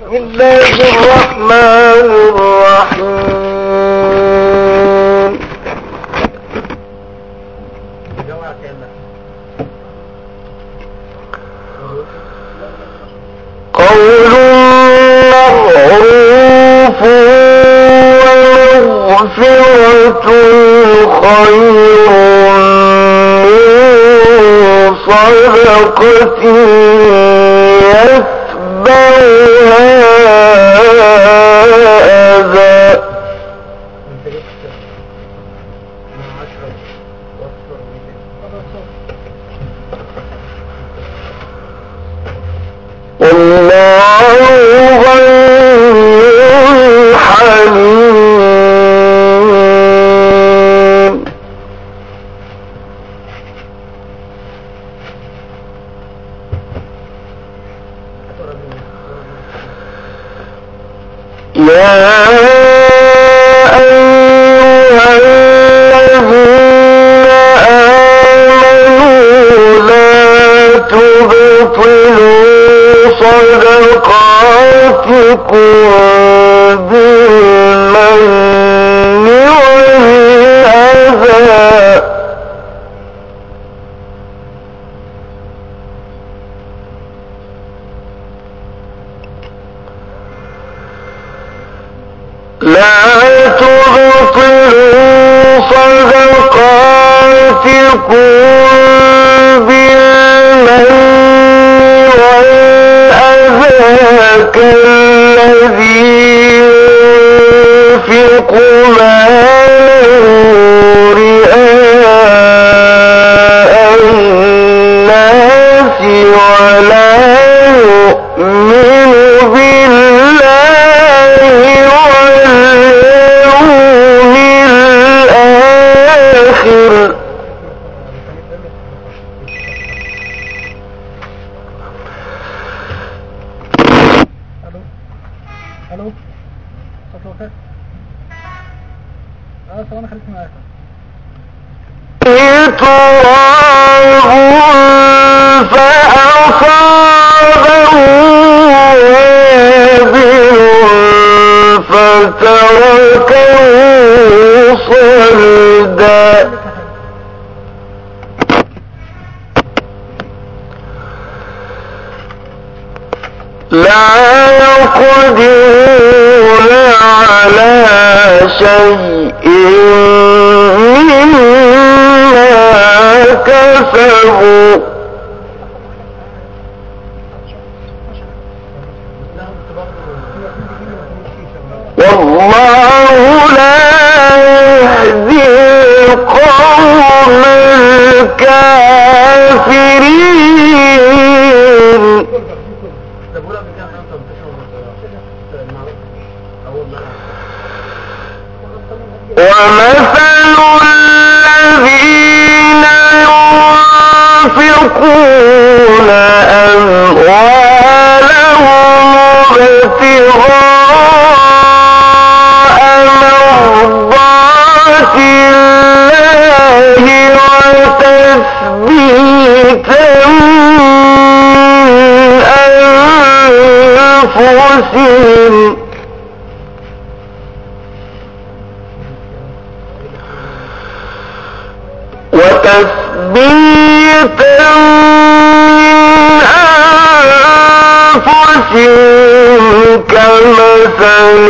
بسم الله الرحمن الرحيم. قول معروف ومغفرة خير من صدقة يتبعها أذى. والله غني حليم. يا أيها الذين آمنوا لا تبطلوا صدقاتكم بالمن والأذى. لا تبطلوا صدقاتكم بالمن والأذى كالذي ينفق ماله رئاء الناس ولا يؤمن بالله واليوم الآخر. الو صوت وقت انا خليك معاك. فأصابه وابل فتركه صلدا. لا يقدرون على شيء مما كسبوا والله لا يهدي القوم الكافرين. ومثل الذين ينفقون أموالهم ابتغاء مرضات الله وتثبيتا من أنفسهم كمثل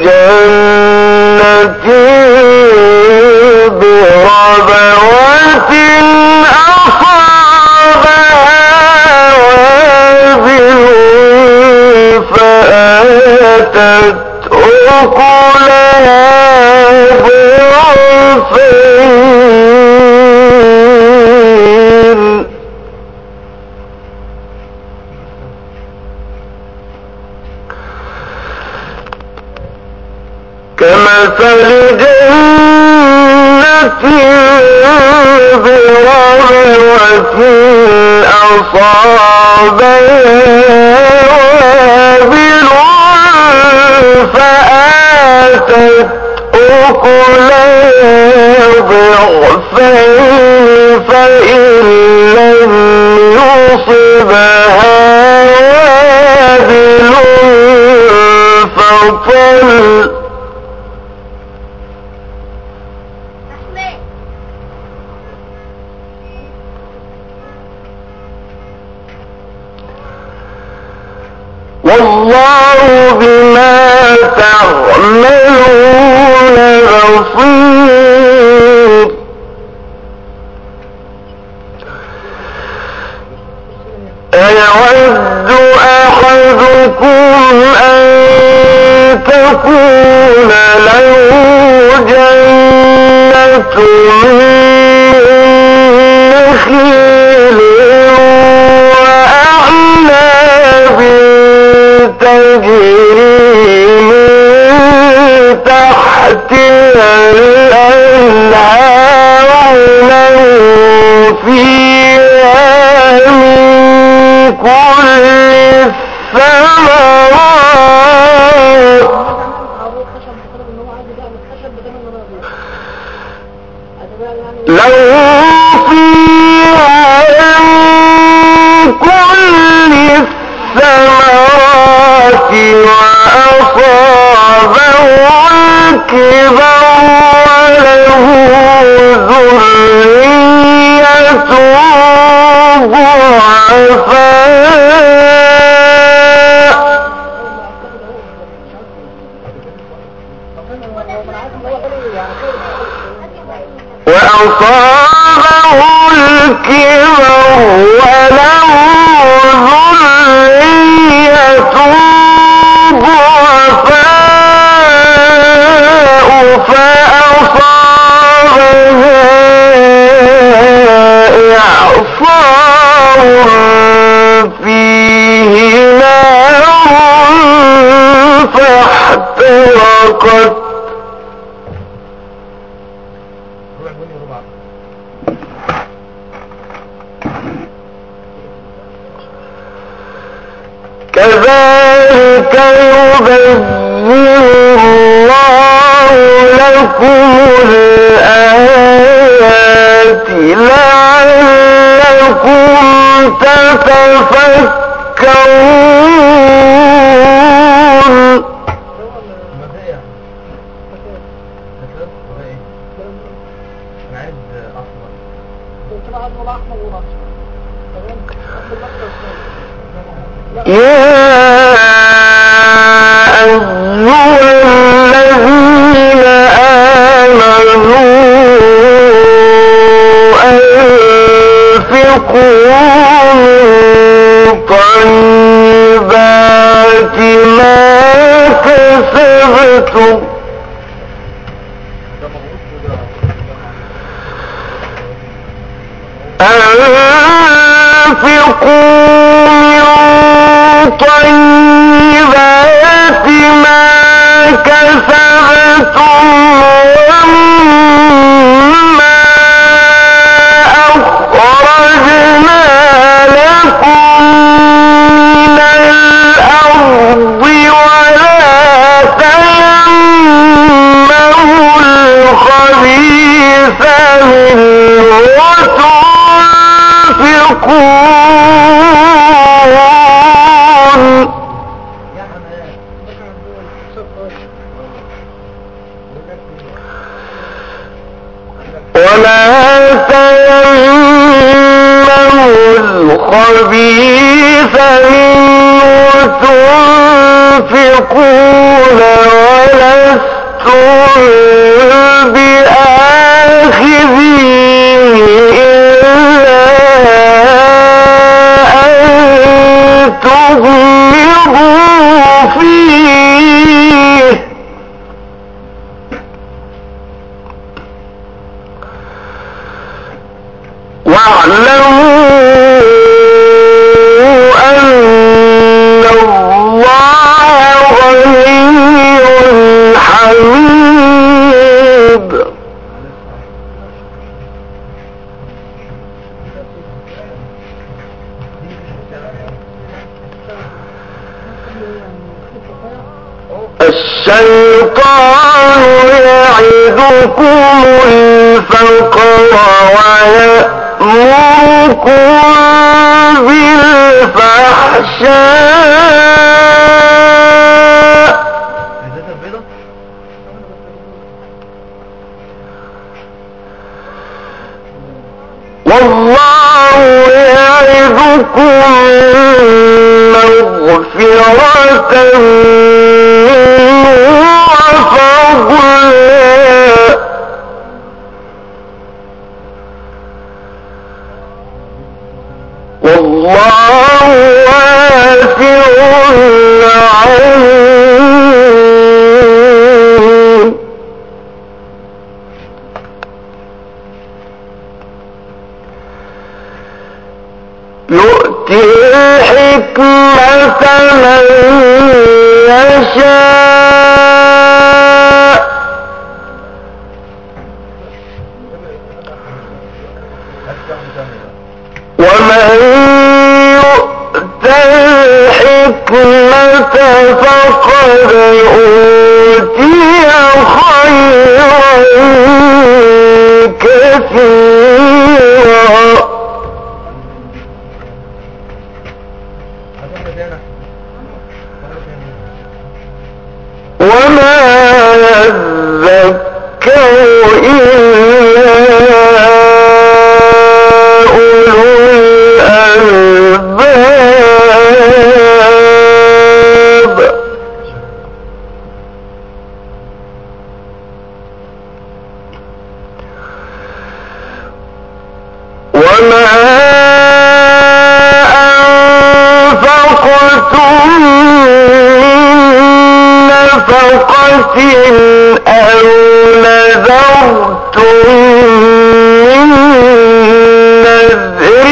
جنة بربوة أصابها وابل فآتت أكلها ضعفين. كمثل جنة بربوة أصابها وابل فآتت أكلها ضعفين فإن لم يصبها وابل باطل والله بما تعملون بصير أيود أحدكم أن تكون له جنة من نخيل وأعناب تجري من تحتها الأنهار له فيها من كل الثمرات له فيها من كل الثمرات وأصابه الكبر وله ذرية وأصابه الكبر وله ذرية ضعفاء فأصابها إعصار فيه نار فاحترقت كذلك يبين الله لكم الآيات لعلكم تتفكرون يا أيها الذين آمنوا أنفقوا من طيبات ما كسبتم طيبات ما كسبتم ومما أخرجنا لكم من الأرض ولا تيمموا الخبيث منه تنفقون ولا تيمموا الخبيث منه تنفقون ولستم بآخذيه تغمضوا فيه واعلموا أن الله غني حميد الشيطان يعدكم الفقر ويأمركم بالفحشاء لكم مغفرة وفضلا والله واسع عليم يؤتي الحكمة من يشاء ومن يؤت الحكمة فقد أوتي خيرا كثيرا وما يذكر إلا أولو الألباب وما أنفقتم نفقة أو نذرتم من نذر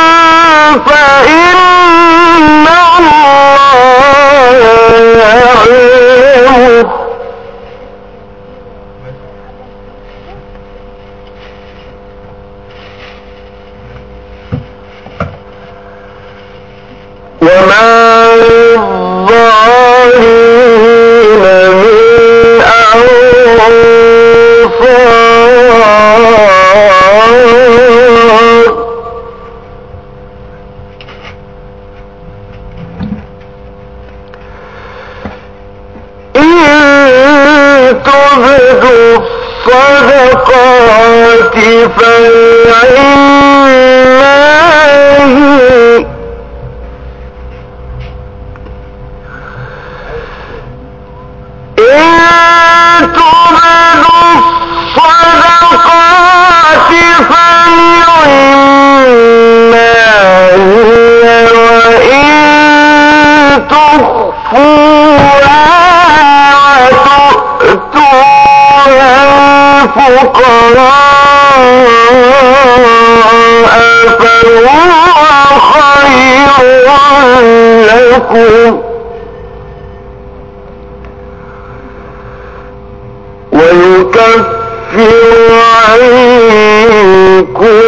فإن الله يعلمه وما للظالمين من أنصار إن تبدوا الصدقات فلله ويكفر عنكم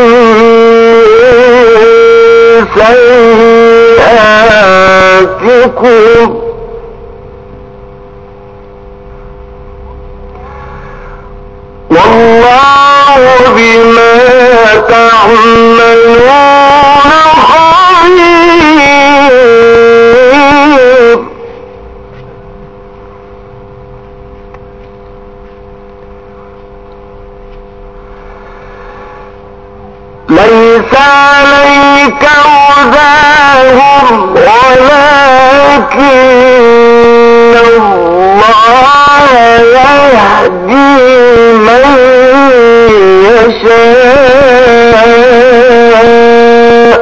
سيئاتكم والله بما تعملون خبير ليس عليك هداهم ولكن الله يهدي من يشاء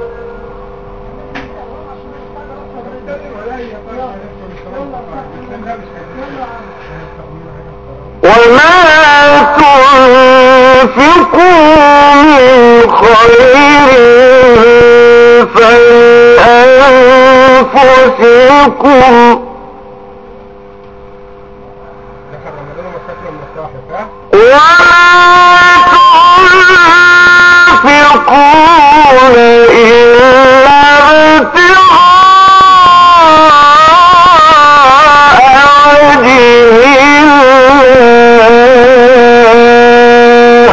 وما تنفقوا من خير فلأنفسكم وما تنفقون إلا ابتغاء وجه الله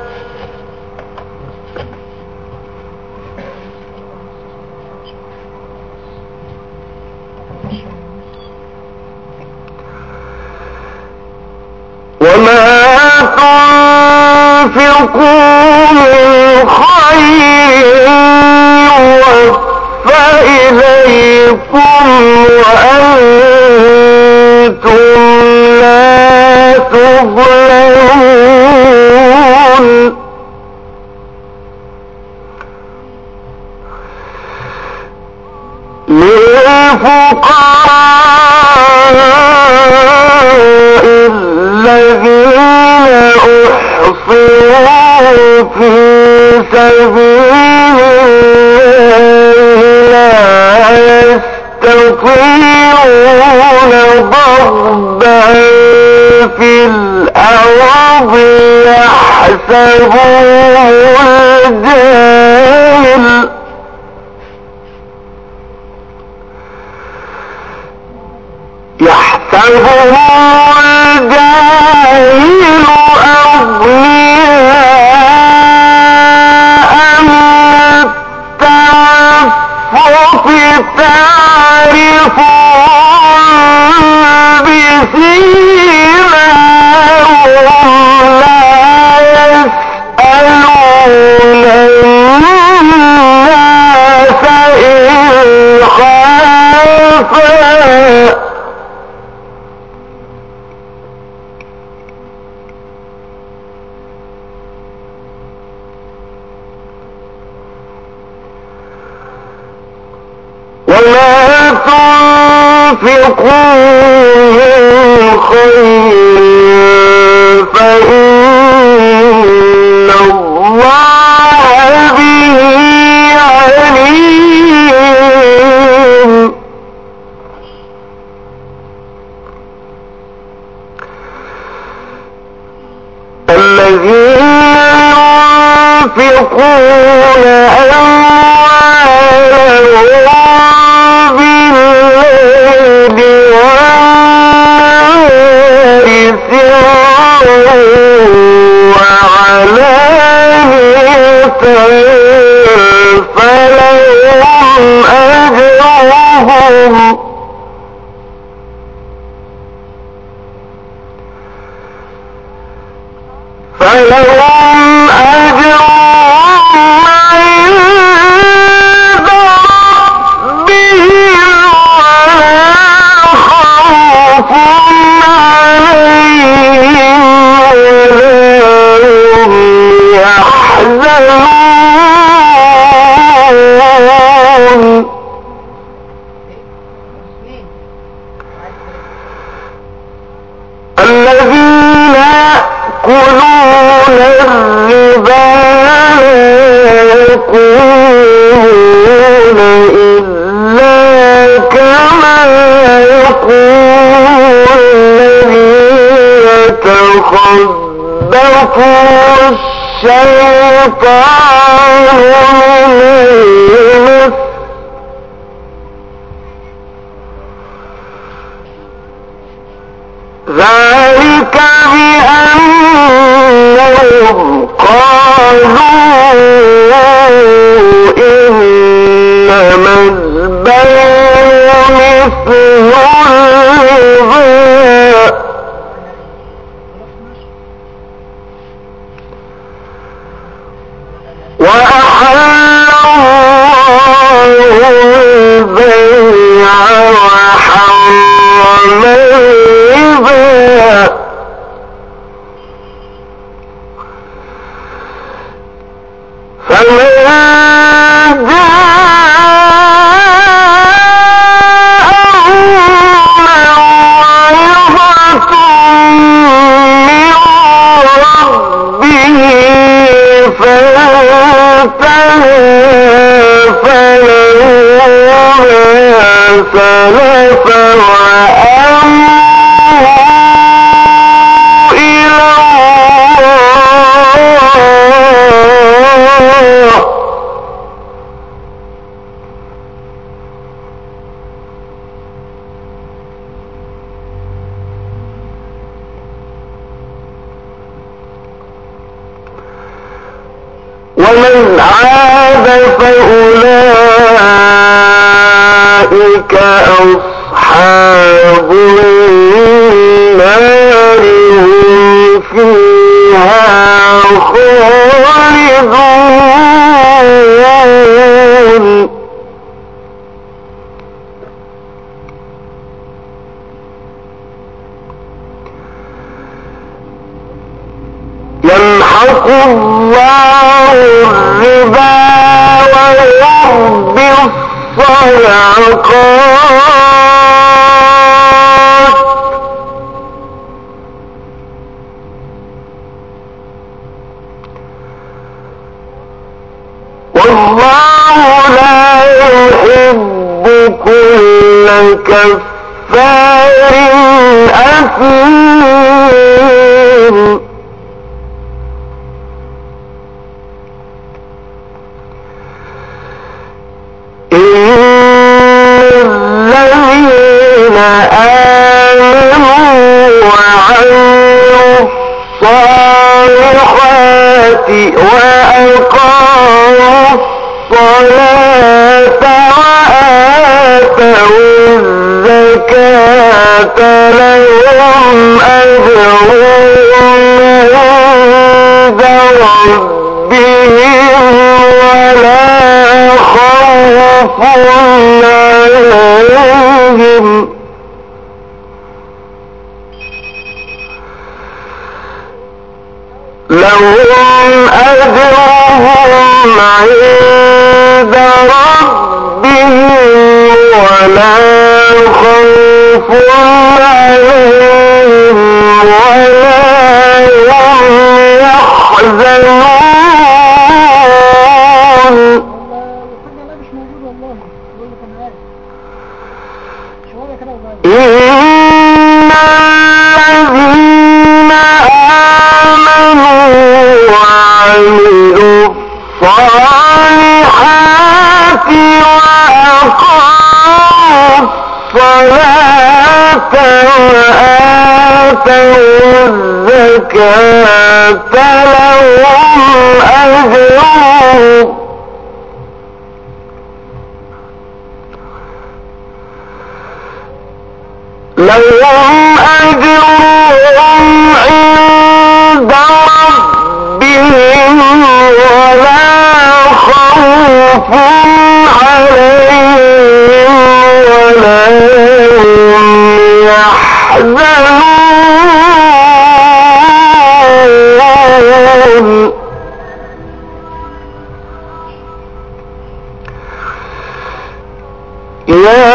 وما تنفقوا من خير إليكم وأنتم لا تظلمون للفقراء الذين أحصروا في سبيل الله لا يستطيعون ضربا في الأرض يحسبهم الجاهل أغنياء من التعفف تعرفهم بسيماهم لا يسألون الناس إلحافا وما تنفقوا من خير فإن الله به عليم الذين ينفقون أموالهم بالليل والنهار سرا وعلانية فلهم أجرهم عند ربهم ولا خوف عليهم ولا هم يحزنون الذين يأكلون الربا يقومون إلا كما يقوم الذي يتخبطه الشيطان من المس ذلك بأنهم قالوا إنما البيع مثل الربا وأحل الله البيع وحرم الربا فمن جاءه موعظة من ربه فانتهى فله ما سلف وأمره إلى الله ومن عاد فأولئك أصحاب النار هم فيها خالدون الله الربا ويربي الصدقات والله لا يحب كل كفار أثيم الذين آمنوا وعملوا الصالحات وأقاموا الصلاة وآتوا الزكاة لهم أجرهم عند ربهم ولا خوف عليهم لهم أجرهم عند ربهم ولا خوف عليهم ولا هم يحزنون. الحاجة لا مش موجود والله، يقول لك انا عارف شوية كده وغاية. إن الذين آمنوا وعملوا الصالحات وأقاموا الصلاة وآتوا الزكاة لهم أجرهم عند ربهم ولا خوف عليهم ولا هم يحزنون. يا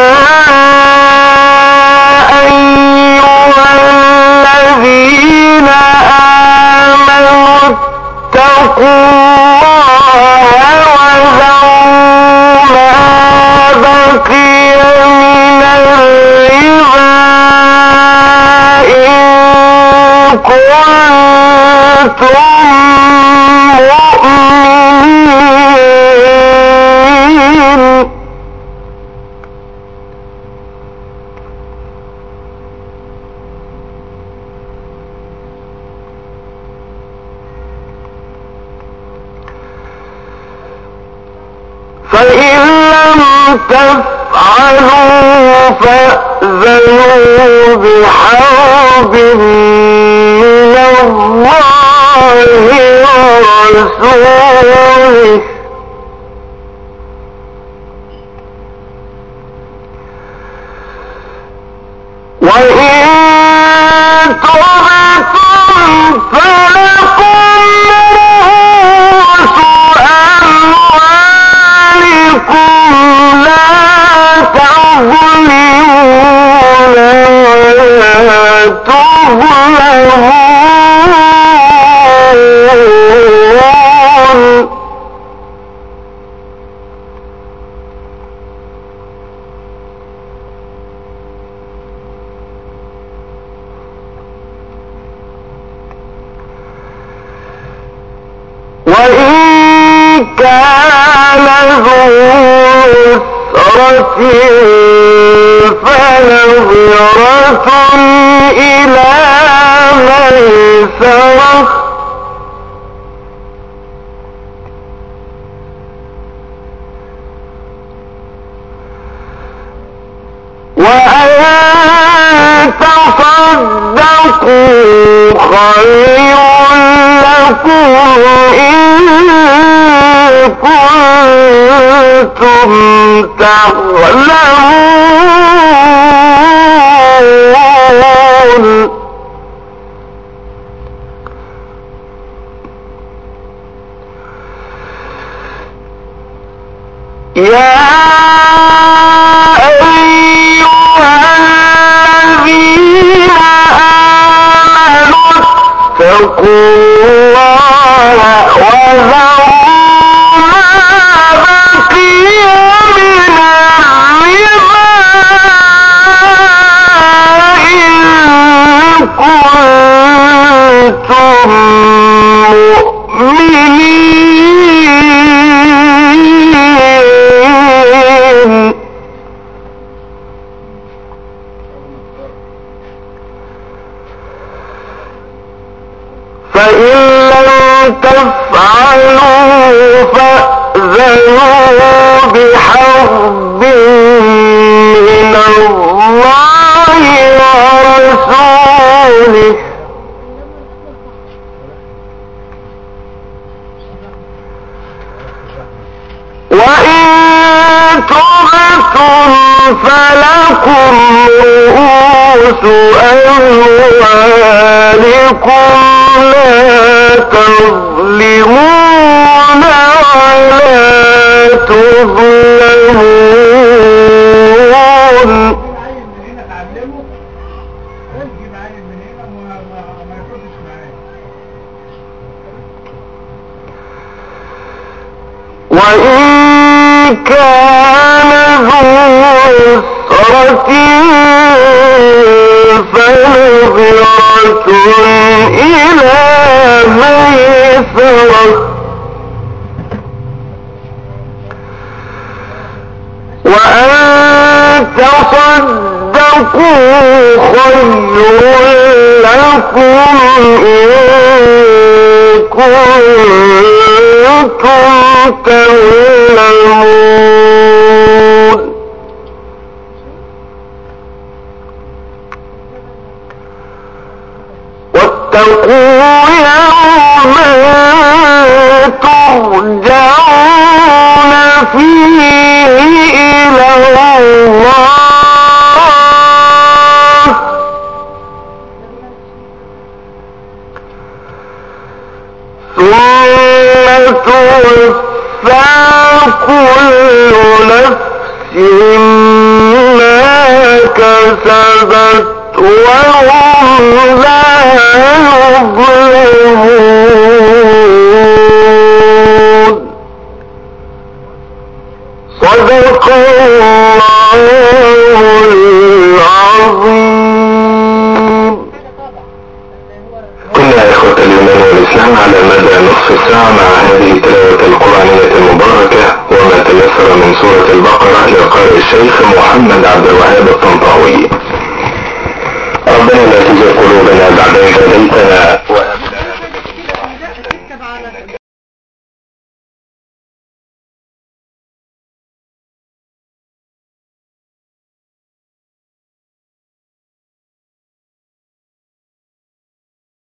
أيها الذين آمنوا اتقوا الله وذروا ما بقي من الربا إن كنتم مؤمنين. فإن لم تفعلوا فأذنوا بحرب من الله ورسوله وإن تبتم فلكم رؤوس أموالكم لا تظلمون ولا تظلمون. وإن كان ذو عسرة فنظرة إلى ميسرة وأن تصدقوا خير لكم إن كنتم تعلمون. الله وذروا ما بقي من الربا إن كنتم مؤمنين فإن لم تفعلوا فأذنوا بحرب من الله ورسوله وإن تبتم فلكم رؤوس أموالكم لا تظلمون ولا تظلمون وإن كان ذو عسرة فنظرة إلى ميسرة وأن تصدقوا خير لكم إن كنتم تعلمون واتقوا يوما ترجعون فيه إلى الله ثم توفى كل نفس ما كسبت وهم لا يظلمون صدق الله العظيم. كنا إخوة الإيمان والإسلام على مدى نصف ساعة مع هذه التلاوة القرآنية المباركة وما تيسر من سورة البقرة لقارئ الشيخ محمد عبد الوهاب الطنطاوي. ربنا لا تزغ قلوبنا بعد إذ هديتنا